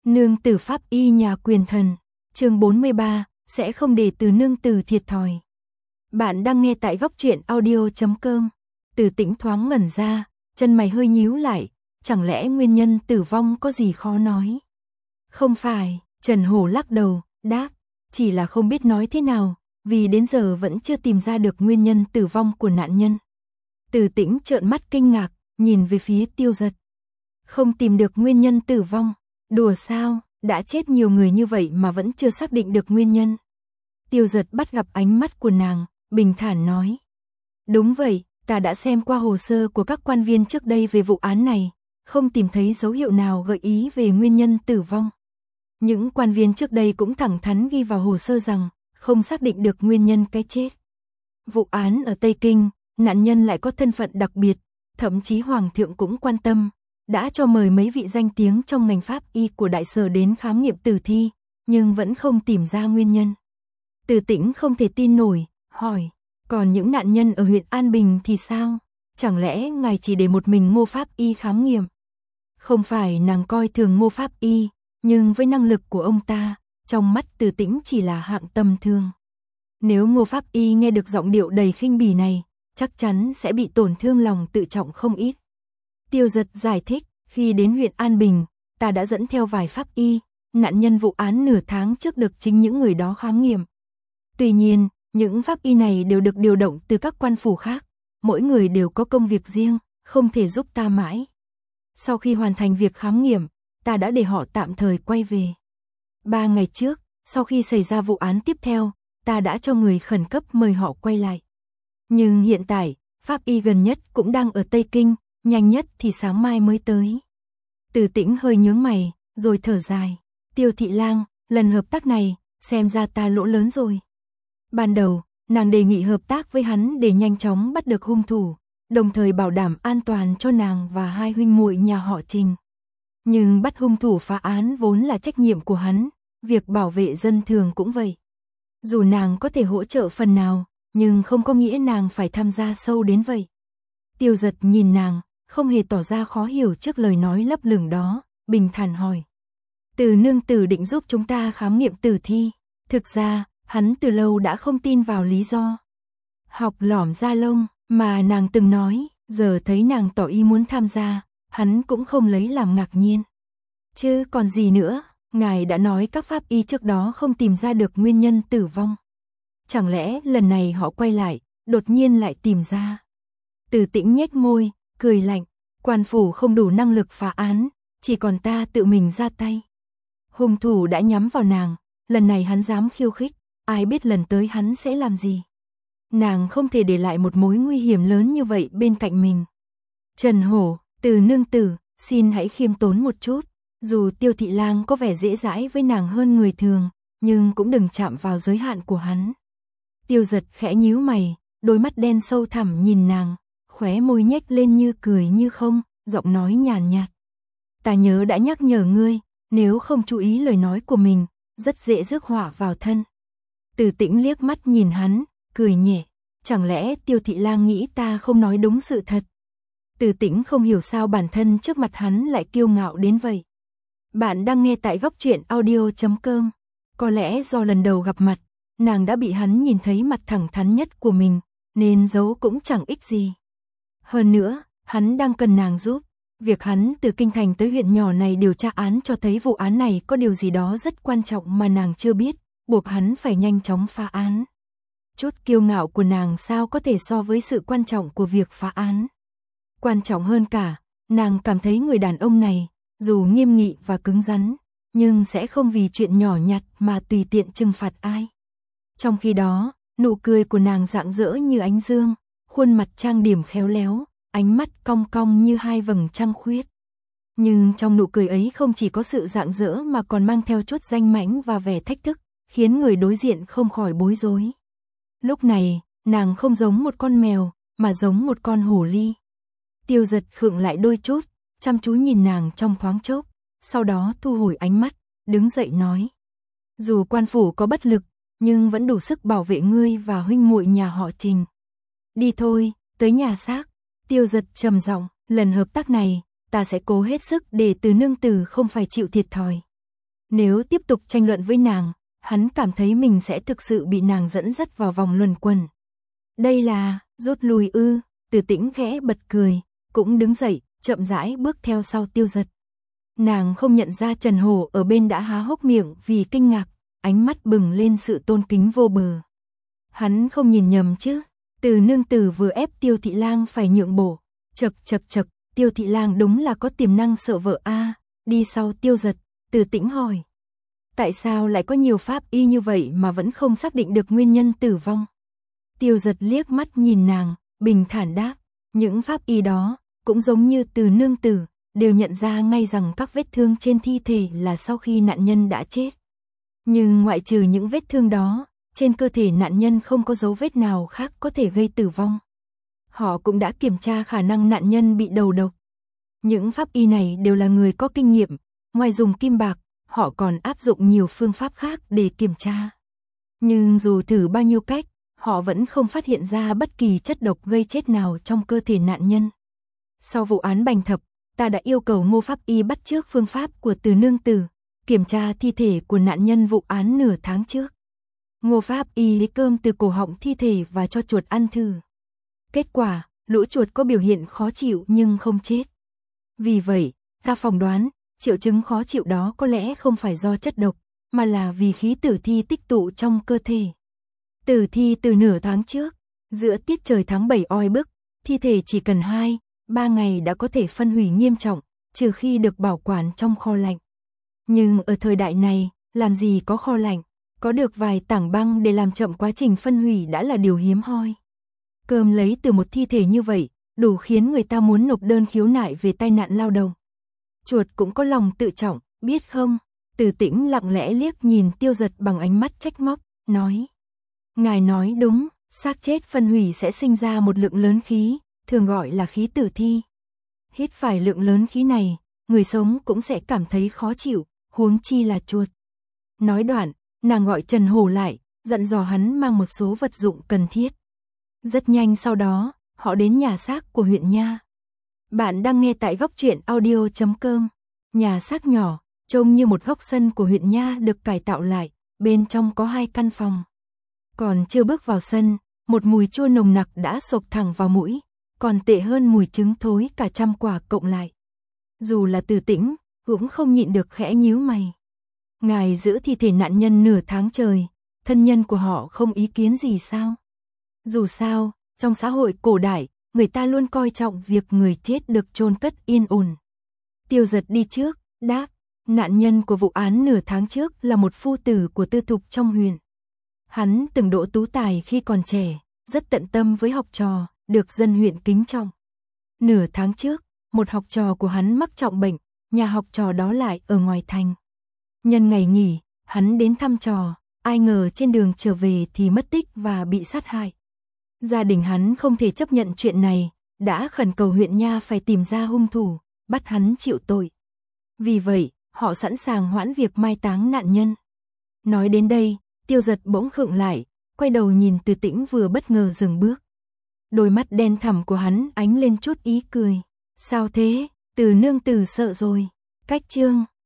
Nương tử pháp y nhà quyền thần, chương 43, sẽ không để Từ nương tử thiệt thòi. Bạn đang nghe tại góc truyện audio.com. Từ Tĩnh thoáng ngẩn ra, chân mày hơi nhíu lại, chẳng lẽ nguyên nhân tử vong có gì khó nói? Không phải, Trần Hổ lắc đầu, đáp, chỉ là không biết nói thế nào, vì đến giờ vẫn chưa tìm ra được nguyên nhân tử vong của nạn nhân. Từ Tĩnh trợn mắt kinh ngạc, nhìn về phía Tiêu Giật. Không tìm được nguyên nhân tử vong, đùa sao, đã chết nhiều người như vậy mà vẫn chưa xác định được nguyên nhân. Tiêu Giật bắt gặp ánh mắt của nàng, bình thản nói. Đúng vậy, ta đã xem qua hồ sơ của các quan viên trước đây về vụ án này, không tìm thấy dấu hiệu nào gợi ý về nguyên nhân tử vong. Những quan viên trước đây cũng thẳng thắn ghi vào hồ sơ rằng, không xác định được nguyên nhân cái chết. Vụ án ở Tây Kinh, nạn nhân lại có thân phận đặc biệt, thậm chí Hoàng thượng cũng quan tâm, đã cho mời mấy vị danh tiếng trong ngành pháp y của đại sở đến khám nghiệm tử thi, nhưng vẫn không tìm ra nguyên nhân. Từ Tĩnh không thể tin nổi, hỏi, còn những nạn nhân ở huyện An Bình thì sao? Chẳng lẽ ngài chỉ để một mình Ngô Pháp Y khám nghiệm? Không phải nàng coi thường Ngô Pháp Y, nhưng với năng lực của ông ta, trong mắt Từ Tĩnh chỉ là hạng tầm thường. Nếu Ngô Pháp Y nghe được giọng điệu đầy khinh bỉ này, chắc chắn sẽ bị tổn thương lòng tự trọng không ít. Tiêu Giật giải thích, khi đến huyện An Bình, ta đã dẫn theo vài pháp y, nạn nhân vụ án nửa tháng trước được chính những người đó khám nghiệm. Tuy nhiên, những pháp y này đều được điều động từ các quan phủ khác, mỗi người đều có công việc riêng, không thể giúp ta mãi. Sau khi hoàn thành việc khám nghiệm, ta đã để họ tạm thời quay về. 3 ngày trước, sau khi xảy ra vụ án tiếp theo, ta đã cho người khẩn cấp mời họ quay lại. Nhưng hiện tại, pháp y gần nhất cũng đang ở Tây Kinh, nhanh nhất thì sáng mai mới tới. Từ Tĩnh hơi nhướng mày, rồi thở dài. Tiêu thị lang, lần hợp tác này, xem ra ta lỗ lớn rồi. Ban đầu, nàng đề nghị hợp tác với hắn để nhanh chóng bắt được hung thủ, đồng thời bảo đảm an toàn cho nàng và hai huynh muội nhà họ Trình. Nhưng bắt hung thủ phá án vốn là trách nhiệm của hắn, việc bảo vệ dân thường cũng vậy. Dù nàng có thể hỗ trợ phần nào, nhưng không có nghĩa nàng phải tham gia sâu đến vậy. Tiêu Giật nhìn nàng, không hề tỏ ra khó hiểu trước lời nói lấp lửng đó, bình thản hỏi. Từ nương tử định giúp chúng ta khám nghiệm tử thi. Thực ra, hắn từ lâu đã không tin vào lý do học lỏm da lông mà nàng từng nói, giờ thấy nàng tỏ ý muốn tham gia, hắn cũng không lấy làm ngạc nhiên. Chứ còn gì nữa, ngài đã nói các pháp y trước đó không tìm ra được nguyên nhân tử vong. Chẳng lẽ lần này họ quay lại, đột nhiên lại tìm ra. Từ Tĩnh nhếch môi, cười lạnh, quan phủ không đủ năng lực phá án, chỉ còn ta tự mình ra tay. Hung thủ đã nhắm vào nàng, lần này hắn dám khiêu khích, ai biết lần tới hắn sẽ làm gì. Nàng không thể để lại một mối nguy hiểm lớn như vậy bên cạnh mình. Trần Hổ, Từ nương tử, xin hãy khiêm tốn một chút, dù Tiêu thị lang có vẻ dễ dãi với nàng hơn người thường, nhưng cũng đừng chạm vào giới hạn của hắn. Tiêu Giật khẽ nhíu mày, đôi mắt đen sâu thẳm nhìn nàng, khóe môi nhếch lên như cười như không, giọng nói nhàn nhạt. Ta nhớ đã nhắc nhở ngươi, nếu không chú ý lời nói của mình, rất dễ rước họa vào thân. Từ Tĩnh liếc mắt nhìn hắn, cười nhẹ, chẳng lẽ Tiêu thị lang nghĩ ta không nói đúng sự thật? Từ Tĩnh không hiểu sao bản thân trước mặt hắn lại kiêu ngạo đến vậy. Bạn đang nghe tại góc truyện audio.com. Có lẽ do lần đầu gặp mặt, nàng đã bị hắn nhìn thấy mặt thẳng thắn nhất của mình, nên giấu cũng chẳng ích gì. Hơn nữa, hắn đang cần nàng giúp. Việc hắn từ kinh thành tới huyện nhỏ này điều tra án cho thấy vụ án này có điều gì đó rất quan trọng mà nàng chưa biết, buộc hắn phải nhanh chóng phá án. Chút kiêu ngạo của nàng sao có thể so với sự quan trọng của việc phá án. Quan trọng hơn cả, nàng cảm thấy người đàn ông này, dù nghiêm nghị và cứng rắn, nhưng sẽ không vì chuyện nhỏ nhặt mà tùy tiện trừng phạt ai. Trong khi đó, nụ cười của nàng rạng rỡ như ánh dương, khuôn mặt trang điểm khéo léo, ánh mắt cong cong như hai vầng trăng khuyết. Nhưng trong nụ cười ấy không chỉ có sự rạng rỡ mà còn mang theo chút danh mãnh và vẻ thách thức, khiến người đối diện không khỏi bối rối. Lúc này, nàng không giống một con mèo, mà giống một con hổ ly. Tiêu Giật khựng lại đôi chút, chăm chú nhìn nàng trong thoáng chốc, sau đó thu hồi ánh mắt, đứng dậy nói. Dù quan phủ có bất lực, nhưng vẫn đủ sức bảo vệ ngươi và huynh muội nhà họ Trình. Đi thôi, tới nhà xác. Tiêu Giật trầm giọng, lần hợp tác này, ta sẽ cố hết sức để Từ nương tử không phải chịu thiệt thòi. Nếu tiếp tục tranh luận với nàng, hắn cảm thấy mình sẽ thực sự bị nàng dẫn dắt vào vòng luẩn quẩn. Đây là, rút lui ư? Từ Tĩnh khẽ bật cười, cũng đứng dậy, chậm rãi bước theo sau Tiêu Dật. Nàng không nhận ra Trần Hổ ở bên đã há hốc miệng vì kinh ngạc, ánh mắt bừng lên sự tôn kính vô bờ. Hắn không nhìn nhầm chứ? Từ nương tử vừa ép Tiêu Thị Lang phải nhượng bộ. Chậc, Tiêu Thị Lang đúng là có tiềm năng sợ vợ a. Đi sau Tiêu Dật, Từ Tĩnh hỏi. Tại sao lại có nhiều pháp y như vậy mà vẫn không xác định được nguyên nhân tử vong? Tiêu Dật liếc mắt nhìn nàng, bình thản đáp. Những pháp y đó, cũng giống như Từ nương tử, đều nhận ra ngay rằng các vết thương trên thi thể là sau khi nạn nhân đã chết. Nhưng ngoại trừ những vết thương đó, trên cơ thể nạn nhân không có dấu vết nào khác có thể gây tử vong. Họ cũng đã kiểm tra khả năng nạn nhân bị đầu độc. Những pháp y này đều là người có kinh nghiệm, ngoài dùng kim bạc, họ còn áp dụng nhiều phương pháp khác để kiểm tra. Nhưng dù thử bao nhiêu cách, họ vẫn không phát hiện ra bất kỳ chất độc gây chết nào trong cơ thể nạn nhân. Sau vụ án Bành Thập, ta đã yêu cầu Ngô pháp y bắt chước phương pháp của Từ nương tử, kiểm tra thi thể của nạn nhân vụ án nửa tháng trước. Ngô pháp y lấy cơm từ cổ họng thi thể và cho chuột ăn thử. Kết quả, lũ chuột có biểu hiện khó chịu nhưng không chết. Vì vậy, ta phỏng đoán, triệu chứng khó chịu đó có lẽ không phải do chất độc, mà là vì khí tử thi tích tụ trong cơ thể. Tử thi từ nửa tháng trước, giữa tiết trời tháng 7 oi bức, thi thể chỉ cần 2-3 ngày đã có thể phân hủy nghiêm trọng, trừ khi được bảo quản trong kho lạnh. Nhưng ở thời đại này, làm gì có kho lạnh, có được vài tảng băng để làm chậm quá trình phân hủy đã là điều hiếm hoi. Cơm lấy từ một thi thể như vậy, đủ khiến người ta muốn nộp đơn khiếu nại về tai nạn lao động. Chuột cũng có lòng tự trọng, biết không? Từ Tĩnh lặng lẽ liếc nhìn Tiêu Dật bằng ánh mắt trách móc, nói. Ngài nói đúng, xác chết phân hủy sẽ sinh ra một lượng lớn khí, thường gọi là khí tử thi. Hít phải lượng lớn khí này, người sống cũng sẽ cảm thấy khó chịu, huống chi là chuột. Nói đoạn, nàng gọi Trần Hổ lại, dặn dò hắn mang một số vật dụng cần thiết. Rất nhanh sau đó, họ đến nhà xác của huyện Nha. Bạn đang nghe tại góc truyện audio.com. Nhà xác nhỏ, trông như một góc sân của huyện Nha được cải tạo lại, bên trong có 2 căn phòng. Còn chưa bước vào sân, một mùi chua nồng nặc đã xộc thẳng vào mũi, còn tệ hơn mùi trứng thối cả 100 quả cộng lại. Dù là Từ Tĩnh, cũng không nhịn được khẽ nhíu mày. Ngài giữ thi thể nạn nhân nửa tháng trời, thân nhân của họ không ý kiến gì sao? Dù sao, trong xã hội cổ đại, người ta luôn coi trọng việc người chết được chôn cất yên ổn. Tiêu Dật đi trước, đáp, nạn nhân của vụ án nửa tháng trước là một phu tử của tư thục trong huyện. Hắn từng đỗ tú tài khi còn trẻ, rất tận tâm với học trò, được dân huyện kính trọng. Nửa tháng trước, một học trò của hắn mắc trọng bệnh, nhà học trò đó lại ở ngoài thành. Nhân ngày nghỉ, hắn đến thăm trò, ai ngờ trên đường trở về thì mất tích và bị sát hại. Gia đình hắn không thể chấp nhận chuyện này, đã khẩn cầu huyện Nha phải tìm ra hung thủ, bắt hắn chịu tội. Vì vậy, họ sẵn sàng hoãn việc mai táng nạn nhân. Nói đến đây, Tiêu Dật bỗng khựng lại, quay đầu nhìn Từ Tĩnh vừa bất ngờ dừng bước. Đôi mắt đen thẳm của hắn ánh lên chút ý cười. Sao thế? Từ nương tử sợ rồi. Cách chương